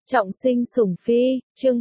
Trọng sinh sủng phi, chương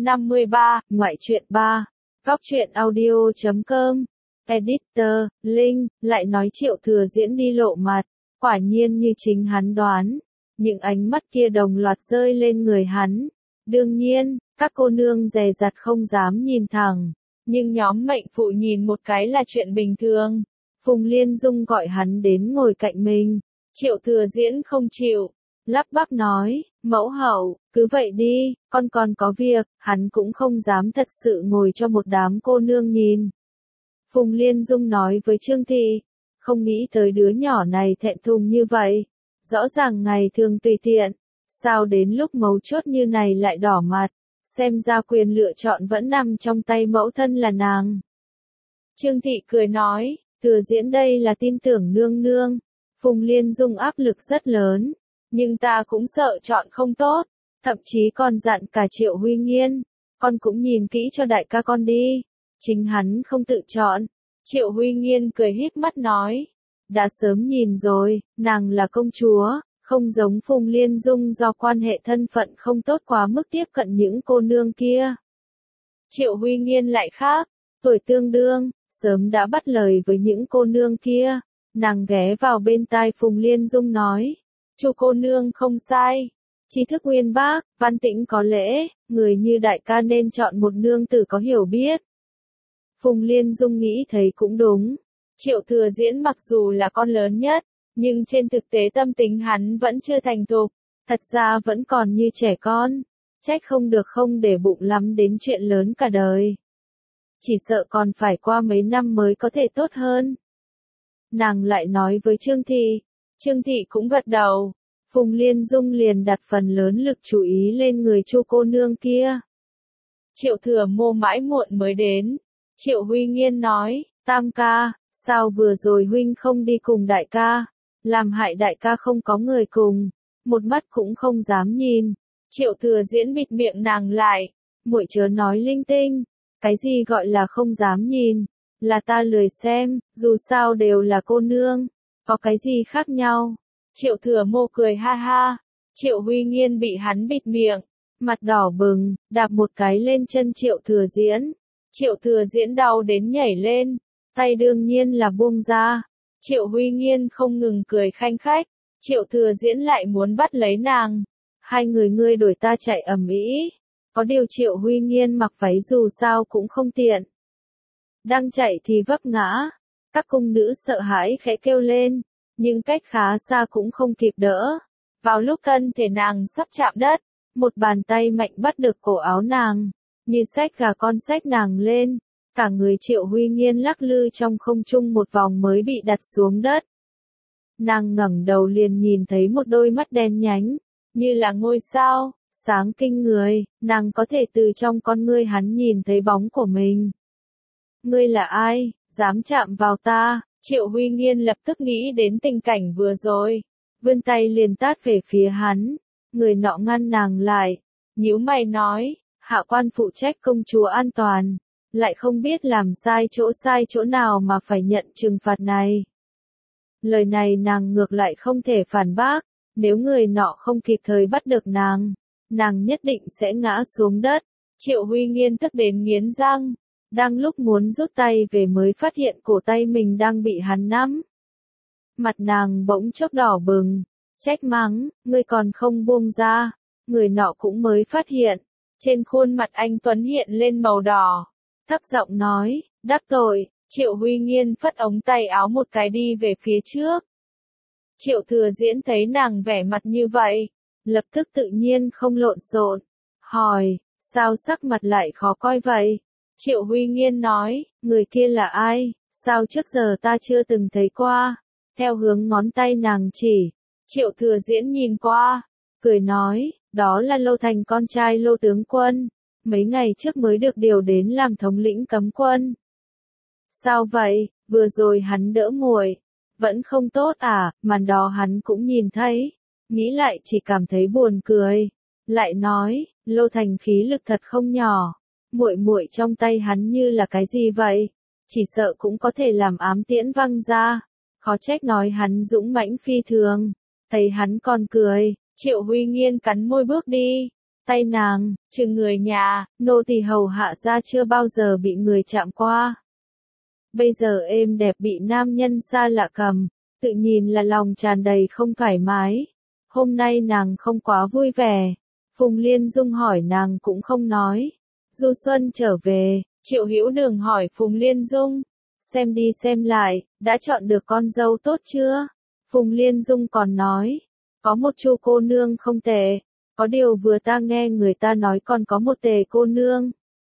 153, ngoại truyện 3. Góc truyện audio.com. Editor, Linh, lại nói Triệu Thừa Diễn đi lộ mặt. Quả nhiên như chính hắn đoán. Những ánh mắt kia đồng loạt rơi lên người hắn. Đương nhiên, các cô nương dè dặt không dám nhìn thẳng. Nhưng nhóm mệnh phụ nhìn một cái là chuyện bình thường. Phùng Liên Dung gọi hắn đến ngồi cạnh mình. Triệu Thừa Diễn không chịu. Lắp bắp nói, mẫu hậu, cứ vậy đi, con còn có việc, hắn cũng không dám thật sự ngồi cho một đám cô nương nhìn. Phùng Liên Dung nói với Trương Thị, không nghĩ tới đứa nhỏ này thẹn thùng như vậy, rõ ràng ngày thường tùy tiện, sao đến lúc mấu chốt như này lại đỏ mặt, xem ra quyền lựa chọn vẫn nằm trong tay mẫu thân là nàng. Trương Thị cười nói, Thừa Diễn đây là tin tưởng nương nương, Phùng Liên Dung áp lực rất lớn. Nhưng ta cũng sợ chọn không tốt, thậm chí còn dặn cả Triệu Huy Nghiên, con cũng nhìn kỹ cho đại ca con đi, chính hắn không tự chọn. Triệu Huy Nghiên cười híp mắt nói, đã sớm nhìn rồi, nàng là công chúa, không giống Phùng Liên Dung do quan hệ thân phận không tốt quá mức tiếp cận những cô nương kia. Triệu Huy Nghiên lại khác, tuổi tương đương, sớm đã bắt lời với những cô nương kia, nàng ghé vào bên tai Phùng Liên Dung nói. Chu cô nương không sai, tri thức uyên bác, văn tĩnh có lễ, người như đại ca nên chọn một nương tử có hiểu biết. Phùng Liên Dung nghĩ thấy cũng đúng, Triệu Thừa Diễn mặc dù là con lớn nhất, nhưng trên thực tế tâm tính hắn vẫn chưa thành thục, thật ra vẫn còn như trẻ con, trách không được không để bụng lắm đến chuyện lớn cả đời. Chỉ sợ còn phải qua mấy năm mới có thể tốt hơn. Nàng lại nói với Trương Thị. Trương Thị cũng gật đầu, Phùng Liên Dung liền đặt phần lớn lực chú ý lên người Chu cô nương kia. Triệu Thừa Mô mãi muộn mới đến, Triệu Huy Nghiên nói, Tam ca, sao vừa rồi huynh không đi cùng đại ca, làm hại đại ca không có người cùng, một mắt cũng không dám nhìn. Triệu Thừa Diễn bịt miệng nàng lại, muội chớ nói linh tinh, cái gì gọi là không dám nhìn, là ta lười xem, dù sao đều là cô nương. Có cái gì khác nhau? Triệu Thừa Mô cười ha ha. Triệu Huy Nghiên bị hắn bịt miệng, mặt đỏ bừng, đạp một cái lên chân Triệu Thừa Diễn. Triệu Thừa Diễn đau đến nhảy lên, tay đương nhiên là buông ra. Triệu Huy Nghiên không ngừng cười khanh khách, Triệu Thừa Diễn lại muốn bắt lấy nàng. Hai người ngươi đuổi ta chạy ầm ĩ. Có điều Triệu Huy Nghiên mặc váy dù sao cũng không tiện. Đang chạy thì vấp ngã. Các cung nữ sợ hãi khẽ kêu lên, nhưng cách khá xa cũng không kịp đỡ. Vào lúc thân thể nàng sắp chạm đất, một bàn tay mạnh bắt được cổ áo nàng, như xách gà con xách nàng lên, cả người Triệu Huy Nghiên lắc lư trong không trung một vòng mới bị đặt xuống đất. Nàng ngẩng đầu liền nhìn thấy một đôi mắt đen nhánh, như là ngôi sao, sáng kinh người, nàng có thể từ trong con ngươi hắn nhìn thấy bóng của mình. Ngươi là ai, dám chạm vào ta? Triệu Huy Nghiên lập tức nghĩ đến tình cảnh vừa rồi, vươn tay liền tát về phía hắn, người nọ ngăn nàng lại, nhíu mày nói, hạ quan phụ trách công chúa an toàn, lại không biết làm sai chỗ nào mà phải nhận trừng phạt này. Lời này nàng ngược lại không thể phản bác, nếu người nọ không kịp thời bắt được nàng nhất định sẽ ngã xuống đất. Triệu Huy Nghiên tức đến nghiến răng. Đang lúc muốn rút tay về mới phát hiện cổ tay mình đang bị hắn nắm. Mặt nàng bỗng chốc đỏ bừng, trách mắng, ngươi còn không buông ra. Người nọ cũng mới phát hiện, trên khuôn mặt anh Tuấn hiện lên màu đỏ. Thấp giọng nói, đắc tội. Triệu Huy Nghiên phất ống tay áo một cái đi về phía trước. Triệu Thừa Diễn thấy nàng vẻ mặt như vậy, lập tức tự nhiên không lộn xộn, hỏi, sao sắc mặt lại khó coi vậy? Triệu Huy Nghiên nói, người kia là ai, sao trước giờ ta chưa từng thấy qua, theo hướng ngón tay nàng chỉ. Triệu Thừa Diễn nhìn qua, cười nói, đó là Lô Thành con trai Lô tướng quân, mấy ngày trước mới được điều đến làm thống lĩnh cấm quân. Sao vậy, vừa rồi hắn đỡ muội, vẫn không tốt à, màn đó hắn cũng nhìn thấy, nghĩ lại chỉ cảm thấy buồn cười, lại nói, Lô Thành khí lực thật không nhỏ. Muội muội trong tay hắn như là cái gì vậy? Chỉ sợ cũng có thể làm ám tiễn văng ra. Khó trách nói hắn dũng mãnh phi thường. Thấy hắn còn cười, Triệu Huy Nghiên cắn môi bước đi. tay nàng, trừ người nhà, nô tỳ hầu hạ ra chưa bao giờ bị người chạm qua. Bây giờ êm đẹp bị nam nhân xa lạ cầm, tự nhìn là lòng tràn đầy không thoải mái. Hôm nay nàng không quá vui vẻ. Phùng Liên Dung hỏi nàng cũng không nói. Du Xuân trở về, Triệu Hữu Đường hỏi Phùng Liên Dung. Xem đi xem lại, đã chọn được con dâu tốt chưa? Phùng Liên Dung còn nói. Có một Chu cô nương không tệ. Có điều vừa ta nghe người ta nói còn có một Tề cô nương.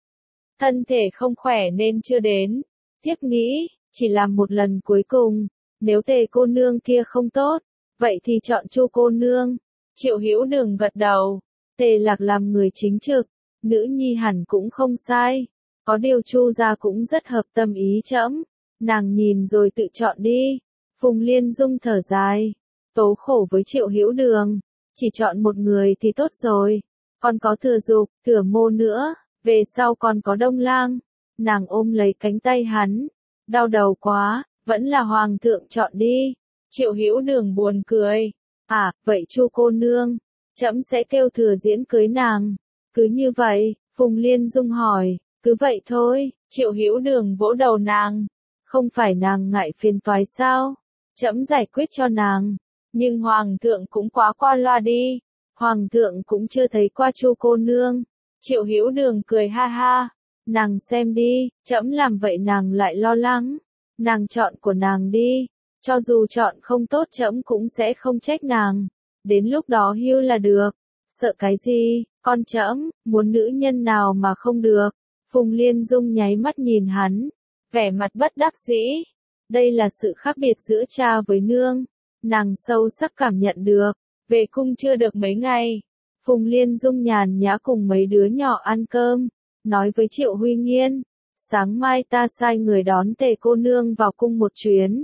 Thân thể không khỏe nên chưa đến. Thiếp nghĩ, chỉ làm một lần cuối cùng. Nếu Tề cô nương kia không tốt, vậy thì chọn Chu cô nương. Triệu Hữu Đường gật đầu. Tề Lạc làm người chính trực, nữ nhi hẳn cũng không sai. Có điều Chu gia cũng rất hợp tâm ý trẫm. Nàng nhìn rồi tự chọn đi. Phùng Liên Dung thở dài. Tố khổ với Triệu Hữu Đường. Chỉ chọn một người thì tốt rồi. Còn có Thừa Dục, Thừa Mô nữa. Về sau còn có Đông Lang. Nàng ôm lấy cánh tay hắn. Đau đầu quá, vẫn là Hoàng thượng chọn đi. Triệu Hữu Đường buồn cười. À, vậy Chu cô nương, trẫm sẽ kêu Thừa Diễn cưới nàng. Cứ như vậy, Phùng Liên Dung hỏi. Cứ vậy thôi, Triệu Hữu Đường vỗ đầu nàng. Không phải nàng ngại phiền toái sao? Trẫm giải quyết cho nàng. Nhưng Hoàng thượng cũng quá qua loa đi. Hoàng thượng cũng chưa thấy qua Chu cô nương. Triệu Hữu Đường cười ha ha. Nàng xem đi, trẫm làm vậy nàng lại lo lắng. Nàng chọn của nàng đi. Cho dù chọn không tốt trẫm cũng sẽ không trách nàng. Đến lúc đó hưu là được. Sợ cái gì, con trẫm, muốn nữ nhân nào mà không được. Phùng Liên Dung nháy mắt nhìn hắn. Vẻ mặt bất đắc dĩ. Đây là sự khác biệt giữa cha với nương. Nàng sâu sắc cảm nhận được. Về cung chưa được mấy ngày. Phùng Liên Dung nhàn nhã cùng mấy đứa nhỏ ăn cơm. Nói với Triệu Huy Nghiên. Sáng mai ta sai người đón Tề cô nương vào cung một chuyến.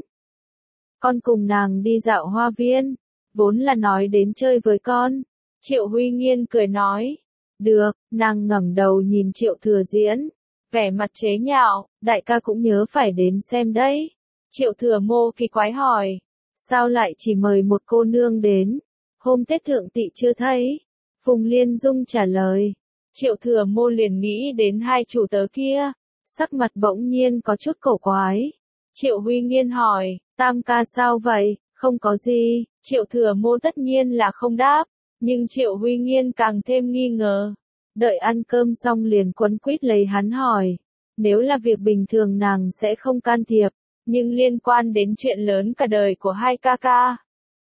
Con cùng nàng đi dạo hoa viên. Vốn là nói đến chơi với con. Triệu Huy Nghiên cười nói. Được, nàng ngẩng đầu nhìn Triệu Thừa Diễn. Vẻ mặt chế nhạo, đại ca cũng nhớ phải đến xem đấy. Triệu Thừa Mô kỳ quái hỏi. Sao lại chỉ mời một cô nương đến? Hôm Tết Thượng Tỵ chưa thấy. Phùng Liên Dung trả lời. Triệu Thừa Mô liền nghĩ đến hai chủ tớ kia. Sắc mặt bỗng nhiên có chút cổ quái. Triệu Huy Nghiên hỏi, Tam ca sao vậy? Không có gì. Triệu Thừa Mô tất nhiên là không đáp. Nhưng Triệu Huy Nghiên càng thêm nghi ngờ. Đợi ăn cơm xong liền quấn quýt lấy hắn hỏi. Nếu là việc bình thường nàng sẽ không can thiệp. Nhưng liên quan đến chuyện lớn cả đời của hai ca ca.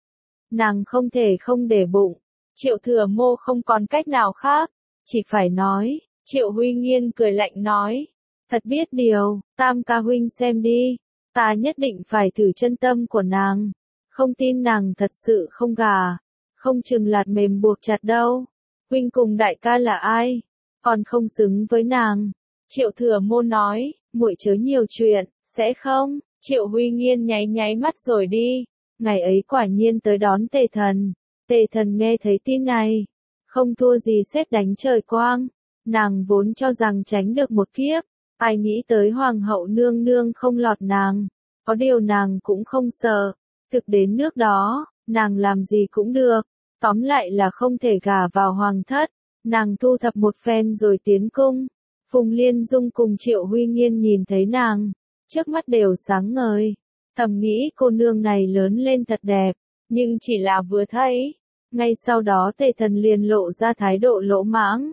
Nàng không thể không để bụng. Triệu Thừa Mô không còn cách nào khác. Chỉ phải nói. Triệu Huy Nghiên cười lạnh nói. Thật biết điều, Tam ca huynh xem đi. Ta nhất định phải thử chân tâm của nàng. Không tin nàng thật sự không gà. Không chừng lạt mềm buộc chặt đâu. Huynh cùng đại ca là ai? Còn không xứng với nàng. Triệu Thừa Mô nói, muội chớ nhiều chuyện, sẽ không? Triệu Huy Nghiên nháy nháy mắt rồi đi. Ngày ấy quả nhiên tới đón Tề Thần. Tề Thần nghe thấy tin này. Không thua gì sét đánh trời quang. Nàng vốn cho rằng tránh được một kiếp. Ai nghĩ tới Hoàng hậu nương nương không lọt nàng. Có điều nàng cũng không sợ. Thực đến nước đó, nàng làm gì cũng được. Tóm lại là không thể gả vào hoàng thất. Nàng thu thập một phen rồi tiến cung. Phùng Liên Dung cùng Triệu Huy Nghiên nhìn thấy nàng. Trước mắt đều sáng ngời. Thầm nghĩ cô nương này lớn lên thật đẹp. Nhưng chỉ là vừa thấy. Ngay sau đó Tề Thần liền lộ ra thái độ lỗ mãng.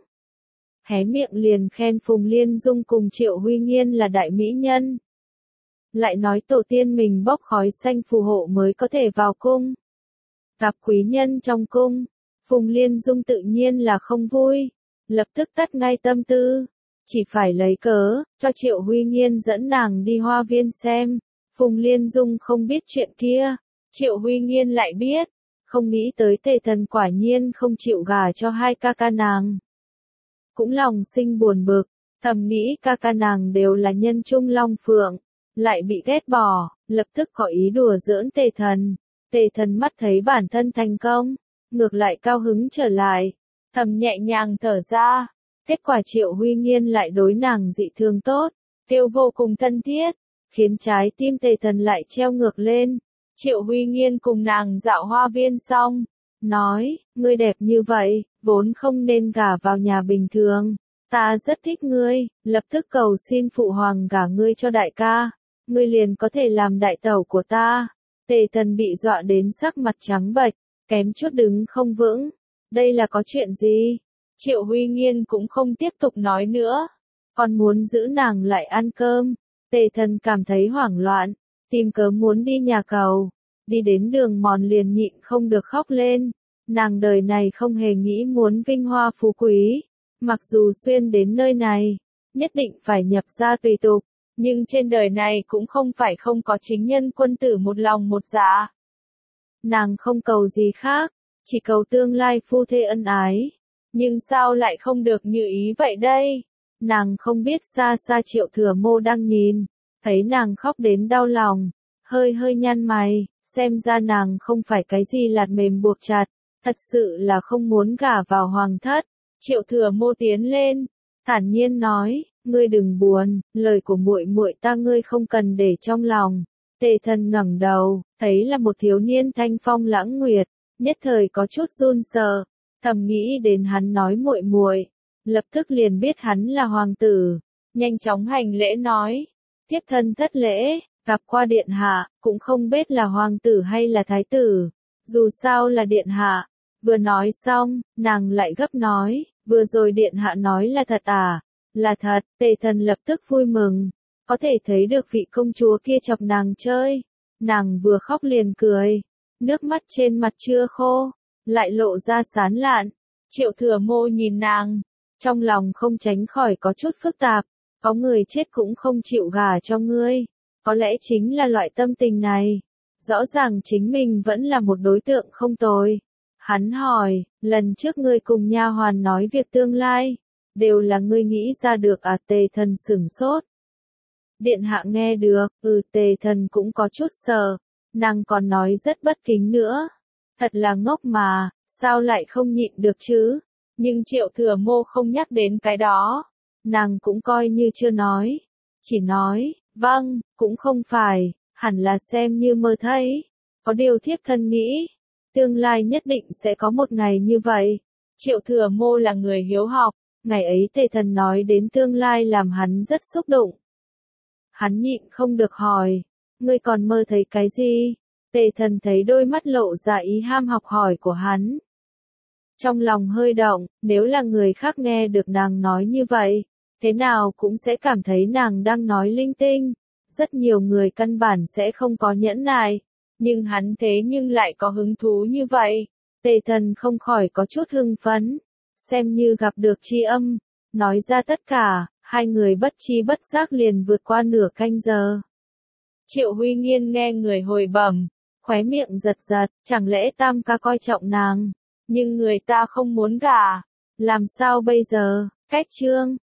Hé miệng liền khen Phùng Liên Dung cùng Triệu Huy Nghiên là đại mỹ nhân. Lại nói tổ tiên mình bốc khói xanh phù hộ mới có thể vào cung. Gặp quý nhân trong cung. Phùng Liên Dung tự nhiên là không vui. Lập tức tắt ngay tâm tư. Chỉ phải lấy cớ, cho Triệu Huy Nghiên dẫn nàng đi hoa viên xem. Phùng Liên Dung không biết chuyện kia. Triệu Huy Nghiên lại biết. Không nghĩ tới Tề Thần quả nhiên không chịu gả cho hai ca ca nàng. Cũng lòng sinh buồn bực. Thầm nghĩ ca ca nàng đều là nhân trung long phượng. Lại bị ghét bỏ, lập tức có ý đùa giỡn Tề Thần. Tề Thần mắt thấy bản thân thành công. Ngược lại cao hứng trở lại. Thầm nhẹ nhàng thở ra. Kết quả Triệu Huy Nghiên lại đối nàng dị thường tốt. Kêu vô cùng thân thiết. Khiến trái tim Tề Thần lại treo ngược lên. Triệu Huy Nghiên cùng nàng dạo hoa viên xong. Nói, ngươi đẹp như vậy, vốn không nên gả vào nhà bình thường. Ta rất thích ngươi, lập tức cầu xin phụ hoàng gả ngươi cho đại ca, ngươi liền có thể làm đại tẩu của ta. Tề Thần bị dọa đến sắc mặt trắng bệch, kém chút đứng không vững. Đây là có chuyện gì? Triệu Huy Nghiên cũng không tiếp tục nói nữa, còn muốn giữ nàng lại ăn cơm. Tề Thần cảm thấy hoảng loạn, tìm cớ muốn đi nhà cầu, đi đến đường mòn liền nhịn không được khóc lên. Nàng đời này không hề nghĩ muốn vinh hoa phú quý, mặc dù xuyên đến nơi này, nhất định phải nhập gia tùy tục, nhưng trên đời này cũng không phải không có chính nhân quân tử một lòng một dạ. Nàng không cầu gì khác, chỉ cầu tương lai phu thê ân ái, nhưng sao lại không được như ý vậy đây? Nàng không biết xa xa Triệu Thừa Mô đang nhìn, thấy nàng khóc đến đau lòng, hơi hơi nhăn mày, xem ra nàng không phải cái gì lạt mềm buộc chặt, thật sự là không muốn gả vào hoàng thất. Triệu Thừa Mô tiến lên, thản nhiên nói, ngươi đừng buồn, lời của muội muội ta ngươi không cần để trong lòng. Tề Thần ngẩng đầu, thấy là một thiếu niên thanh phong lãng nguyệt, nhất thời có chút run sợ, thầm nghĩ đến hắn nói muội muội, lập tức liền biết hắn là hoàng tử, nhanh chóng hành lễ nói, thiếp thân thất lễ, gặp qua điện hạ, cũng không biết là hoàng tử hay là thái tử, dù sao là điện hạ. Vừa nói xong, nàng lại gấp nói, vừa rồi điện hạ nói là thật à? Là thật. Tề Thần lập tức vui mừng, có thể thấy được vị công chúa kia chọc nàng chơi. Nàng vừa khóc liền cười, nước mắt trên mặt chưa khô, lại lộ ra sán lạn. Triệu Thừa Mô nhìn nàng, trong lòng không tránh khỏi có chút phức tạp, có người chết cũng không chịu gả cho ngươi, có lẽ chính là loại tâm tình này. Rõ ràng chính mình vẫn là một đối tượng không tồi. Hắn hỏi, lần trước ngươi cùng nha hoàn nói việc tương lai, đều là ngươi nghĩ ra được à? Tề Thần sửng sốt. Điện hạ nghe được, Tề Thần cũng có chút sợ, nàng còn nói rất bất kính nữa. Thật là ngốc mà, sao lại không nhịn được chứ? Nhưng Triệu Thừa Mô không nhắc đến cái đó, nàng cũng coi như chưa nói, chỉ nói, vâng, cũng không phải, hẳn là xem như mơ thấy. Có điều thiếp thân nghĩ, tương lai nhất định sẽ có một ngày như vậy. Triệu Thừa Mô là người hiếu học, ngày ấy Tề Thần nói đến tương lai làm hắn rất xúc động. Hắn nhịn không được hỏi, ngươi còn mơ thấy cái gì? Tề Thần thấy đôi mắt lộ ra ý ham học hỏi của hắn. Trong lòng hơi động, nếu là người khác nghe được nàng nói như vậy, thế nào cũng sẽ cảm thấy nàng đang nói linh tinh. Rất nhiều người căn bản sẽ không có nhẫn nại, nhưng hắn thế nhưng lại có hứng thú như vậy. Tề Thần không khỏi có chút hưng phấn, xem như gặp được tri âm, nói ra tất cả, hai người bất chi bất giác liền vượt qua nửa canh giờ. Triệu Huy Nghiên nghe người hồi bẩm, khóe miệng giật giật, chẳng lẽ Tam ca coi trọng nàng, nhưng người ta không muốn gả, làm sao bây giờ? Cách chương